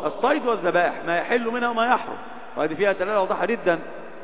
الصيد والذبائح ما يحل منها وما يحرم، وهذه فيها دلالة واضحة جدا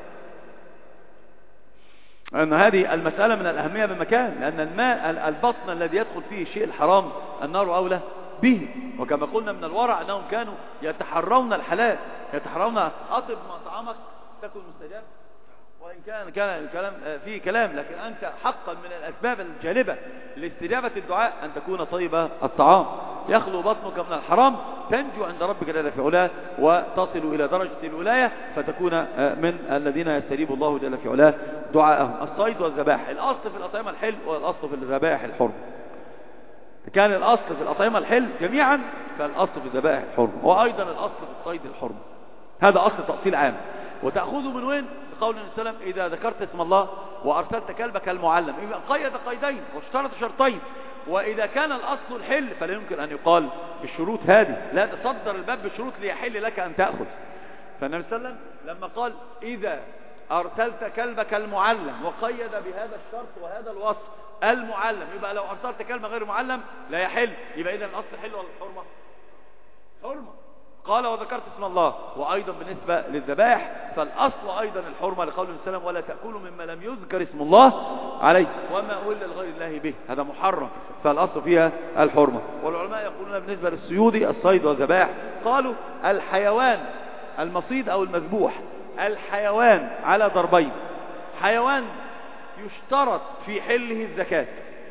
أن هذه المسألة من الأهمية بمكان، لأن الماء البطن الذي يدخل فيه الشيء الحرام النار أولى به. وكما قلنا من الورع أنهم كانوا يتحرون الحلال، يتحرون أطب ما طعامك تكون مستجاب، وإن كان الكلام فيه كلام، لكن أنت حقا من الأسباب الجالبة لاستجابة الدعاء أن تكون طيب الطعام، يخلو بطنك من الحرام، تنجو عند ربك جل في علاه وتصل إلى درجة الولاية، فتكون من الذين يستجيب الله جل في علاه دعاءهم. الصيد والذبائح الأصل في الأطعمة الحل والأصل في الذبائح الحرم. كان الأصل في الأطعمة الحل جميعا، فالأصل في الذبائح الحرم، وأيضا الأصل في الصيد الحرم. هذا أصل تأصيل عام. وتأخذه من وين؟ بقول النبي صلى الله عليه وسلم إذا ذكرت اسم الله وأرسلت كلبك المعلم، إذا قيد قيدين واشترط شرطين. وإذا كان الأصل الحل فلا يمكن أن يقال بالشروط هذه، لا تصدر الباب بالشروط ليحل لك أن تأخذ. فالنبي صلى الله عليه وسلم لما قال إذا أرسلت كلبك المعلم وقيد بهذا الشرط وهذا الوصف المعلم، يبقى لو أرسلت كلب غير معلم لا يحل، يبقى إذا الأصل حل ولا الحرمة؟ حرمة. قال وذكرت اسم الله. وأيضا بالنسبة للذبائح فالأصل أيضا الحرمة، لقول النبي صلى الله عليه وسلم ولا تأكلوا مما لم يذكر اسم الله عليه وما أهل لغير الله به، هذا محرم، فالأصل فيها الحرمة. والعلماء يقولون بالنسبة للصيود الصيد والذبائح قالوا الحيوان المصيد أو المذبوح، الحيوان على ضربين: حيوان يشترط في حله الزكاة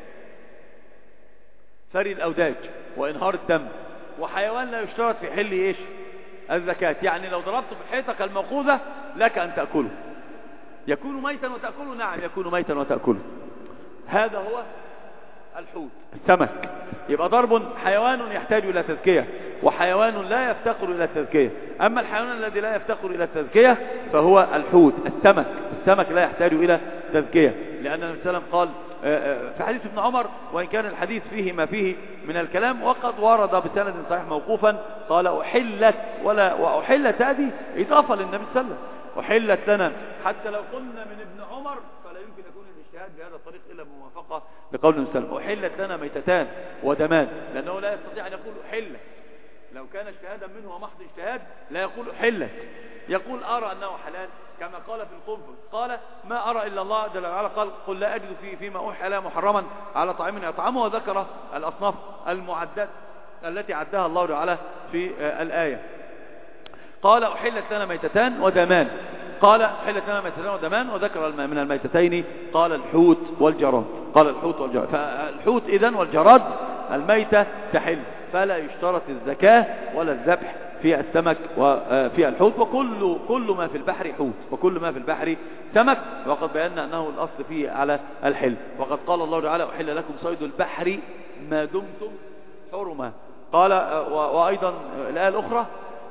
ثري الأوداج وإنهار الدم، وحيوان لا يشترط في حله إيش؟ الزكاة. يعني لو ضربته في حيطك الموقوذة لك أن تأكله. يكون ميتا وتأكله؟ نعم يكون ميتا وتأكله. هذا هو الحوت السمك. يبقى ضرب حيوان يحتاج إلى تزكية وحيوان لا يفتقر إلى التزكية. أما الحيوان الذي لا يفتقر إلى التزكية فهو الحوت السمك. السمك لا يحتاج إلى تزكية، لأن النبي صلى الله عليه وسلم قال في حديث ابن عمر، وإن كان الحديث فيه ما فيه من الكلام وقد ورد بسند صحيح موقوفا، قال أحلت، وأحلت هذه إضافة للنبي صلى الله عليه وسلم، أحلت لنا. حتى لو قلنا من ابن عمر فلا يمكن يكون الاجتهاد بهذا الطريق إلا بموافقة لقول النبي صلى الله عليه وسلم. أحلت لنا ميتتان ودمان، لأنه لا يستطيع أن يقول أحلت، لو كان اجتهادا منه ومحض اجتهاد لا يقول أحلت، يقول أرى أنه حلال، كما قال في القنفذ قال ما أرى إلا الله جل وعلا قال قل لا أجد فيما أوحي إلي محرما على طعام يطعمه، وذكر الأصناف المعدات التي عدها الله تعالى في الآية. قال أحلت لنا ميتتان ودمان، قال أحلت لنا ميتتان ودمان، وذكر من الميتتين قال الحوت والجراد، قال الحوت والجراد. فالحوت إذن والجراد الميتة تحل، فلا يشترط الزكاة ولا الذبح في السمك وفي الحوت، وكل ما في البحر حوت وكل ما في البحر سمك، وقد بينا أنه الأصل فيه على الحل. وقد قال الله تعالى أحل لكم صيد البحر ما دمتم حرما. قال وأيضا الآية الأخرى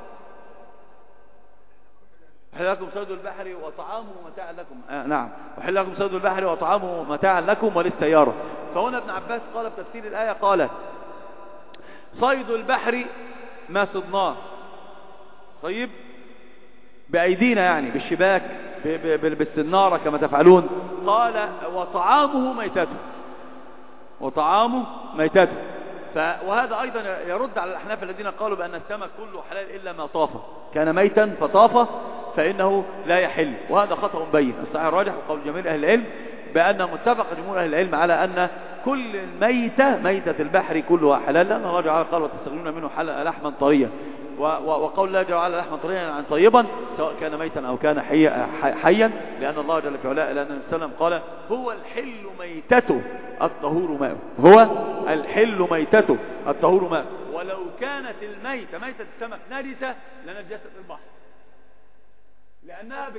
أحل لكم صيد البحر وطعامه متاعا لكم. نعم، أحل لكم صيد البحر وطعامه متاعا لكم وللسيارة. فهنا ابن عباس قال في تفسير الآية قال صيد البحر ما صدناه طيب بأيدينا، يعني بالشباك بالسنارة كما تفعلون. قال وطعامه ميتته، وطعامه ميتته. وهذا أيضا يرد على الأحناف الذين قالوا بأن السمك كله حلال إلا ما طاف، كان ميتا فطاف فإنه لا يحل، وهذا خطأ بين. الصحيح الراجح وقول جميع أهل العلم بأن متفق جمهور أهل العلم على أن كل الميتة ميتة البحر كلها حلال، لأن الله تعالى قال وتستغلون منه لحما طريا، وقول الله تعالى لحما طريا عن طيبا سواء كان ميتا أو كان حيا، لأن الله جل في علاه لأن النبي صلى الله عليه وسلم قال هو الحل ميتته الطهور ماءه، هو الحل ميتته الطهور ماءه. ولو كانت الميتة ميتة السمك نجسة لنجست البحر، لأنها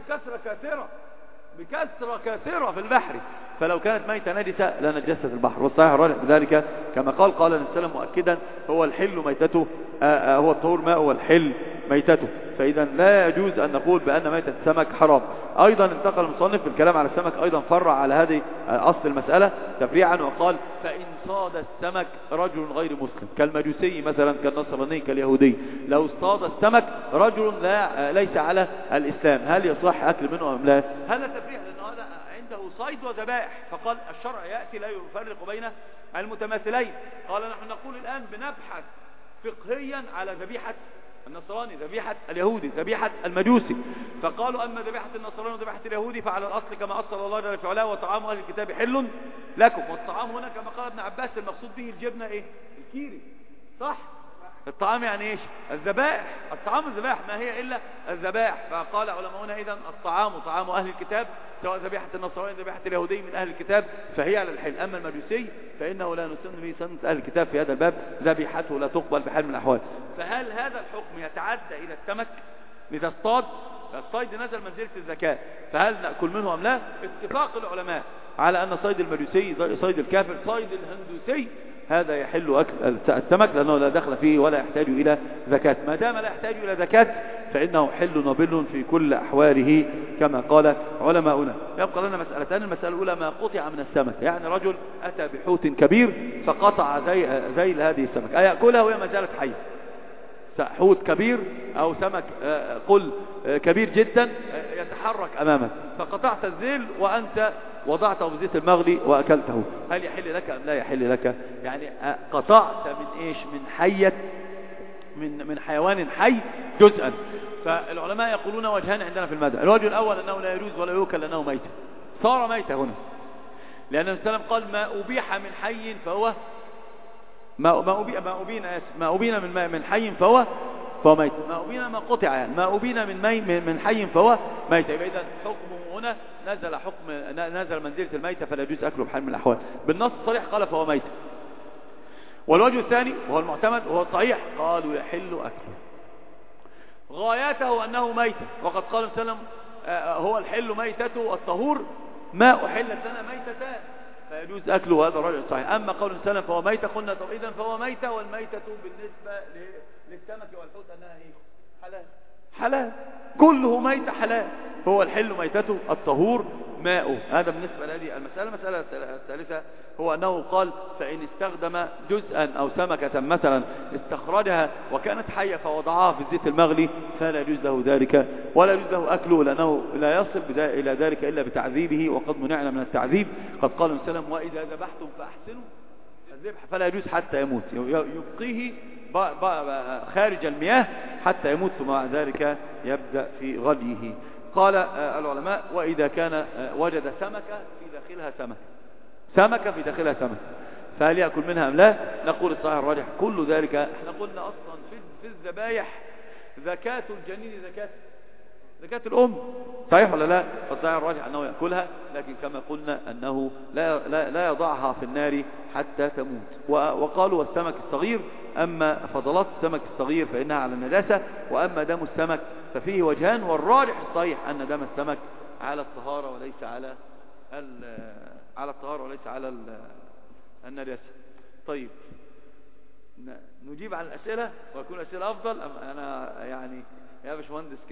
بكثرة كثيرة في البحر، فلو كانت ميتة نجسة لنجست البحر. والصحيح الراجح بذلك كما قال النبي صلى الله عليه وسلم مؤكدا هو الحل ميتته هو الطهور ماء والحل ميتته. فإذا لا يجوز أن نقول بأن ميتة السمك حرام. أيضا انتقل المصنف في الكلام على السمك أيضا فرع على هذه أصل المسألة تفريعا، وقال فإن صاد السمك رجل غير مسلم كالمجوسي مثلا كالنصراني كاليهودي، لو اصطاد السمك رجل ليس على الإسلام هل يصح أكل منه أم لا؟ هذا تفريع لأنه هذا عنده صيد وذبائح، فقال الشرع يأتي لا يفرق بين المتماثلين. قال نحن نقول الآن بنبحث فقهيا على ذبيحة النصراني، ذبيحة اليهودي، ذبيحة المجوسي. فقالوا أما ذبيحة النصراني وذبيحة اليهودي فعلى الأصل كما أصل الله جل في علاه وطعام أهل الكتاب حل لكم. والطعام هنا كما قال ابن عباس المقصود به الجبنة إيه؟ الكيري، صح؟ الطعام يعني إيش؟ الذبائح. الطعام الذبائح ما هي إلا الذبائح. فقال علماؤنا إذن الطعام طعام أهل الكتاب سواء ذبيحة النصراني ذبيحة اليهودي من أهل الكتاب فهي على الحل. أما المجوسي فإنه لا نسن به سنة أهل الكتاب في هذا الباب، ذبيحته لا تقبل بحال من الأحوال. فهل هذا الحكم يتعدى إلى السمك إذا اصطاد؟ فالصيد نزل منزلة الزكاة، فهل نأكل منه أم لا؟ اتفاق العلماء على أن صيد المجوسي صيد الكافر صيد الهندوسي هذا يحل أكل السمك لأنه لا دخل فيه ولا يحتاج إلى زكاة. ما دام لا يحتاج إلى زكاة فإنه حل نبل في كل أحواله كما قال علماؤنا. يبقى لنا مسألتان. المسألة الأولى ما قطع من السمك، يعني رجل أتى بحوت كبير فقطع ذيل هذه السمك أيأكلها وهي ما زالت حية؟ حوت كبير أو سمك قل كبير جدا يتحرك أمامك فقطعت الذيل وأنت وضعته في زيت المغلي وأكلته، هل يحل لك أم لا يحل لك؟ يعني قطعت من إيش؟ من حية، من حيوان حي جزءا. فالعلماء يقولون وجهان عندنا في المذهب. الوجه الأول أنه لا يجوز ولا يؤكل لأنه ميت، صار ميتة هنا، لأن النبي صلى الله عليه وسلم قال ما أبيح من حي فهو ما أبين من حي فهو ميت، ما أبين ما قطع، يعني ما أبين من حي فهو ميت. يبقى إذا حكمه هنا نزل منزلة الميتة فلا يجوز أكله بحال من الأحوال. بالنص الصريح قال فهو ميت. والوجه الثاني وهو المعتمد وهو الصحيح قالوا يحل أكله غايته أنه ميت، وقد قال صلى الله عليه وسلم هو الحل ميتته الطهور ما أحلت لنا ميتتان فيجوز أكله، هذا الرجل صحيح. أما قول صلى الله عليه وسلم فهو ميتة قلنا طب إذن فهو ميتة، والميتة بالنسبة للسمك والحوت أنها إيه؟ حلال، كله ميتة حلال. هو الحل ميتته الطهور ماؤه، هذا بالنسبة لهذه المسألة. المسألة الثالثة هو أنه قال فإن استخدم جزءا أو سمكة مثلا استخرجها وكانت حية فوضعها في الزيت المغلي فلا يجوز له ذلك ولا يجوز له أكله، لأنه لا يصل إلى ذلك إلا بتعذيبه، وقد منعنا من التعذيب. قد قال النبي صلى الله عليه وسلم وإذا ذبحتم فأحسنوا الذبح فلا يجوز حتى يموت، يبقيه خارج المياه حتى يموت ثم بعد ذلك يبدأ في غليه. قال العلماء وإذا كان وجد سمكة في داخلها سمكة فهل يأكل منها أم لا؟ نقول الصحيح الراجح كل ذلك. احنا قلنا أصلا في الذبايح زكاة الجنين زكاة الأم، صحيح ولا لا؟ فالصحيح الراجح أنه يأكلها، لكن كما قلنا أنه لا يضعها في النار حتى تموت. وقالوا والسمك الصغير، أما فضلات السمك الصغير فإنها على النجاسة، وأما دم السمك ففيه وجهان، والراجح الصحيح أن دم السمك على الطهارة وليس على النجاسة. طيب نجيب على الأسئلة ويكون الأسئلة أفضل. أنا يعني يا باشمهندس